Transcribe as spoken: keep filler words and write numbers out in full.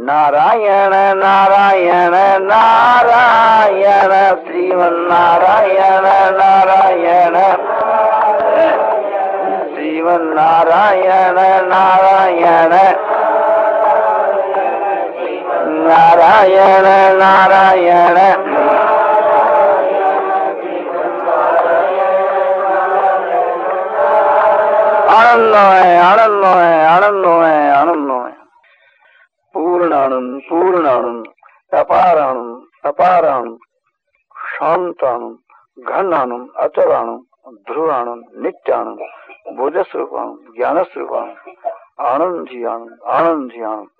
नारायण नारायण नारायण श्रीमन नारायण नारायण श्रीमन नारायण नारायण नारायण नारायण आनंद है आनंद है आनंद है आनंद है पूर्णानंद पूर्णानंद अपार आनंद अपार आनंद शांत आनंद घन आनंद अचल आनंद ध्रुव आनंद नित्य आनंद बोध स्वरूप आनंद ज्ञान स्वरूप आनंद आनंद ही आनंद आनंद ही आनंद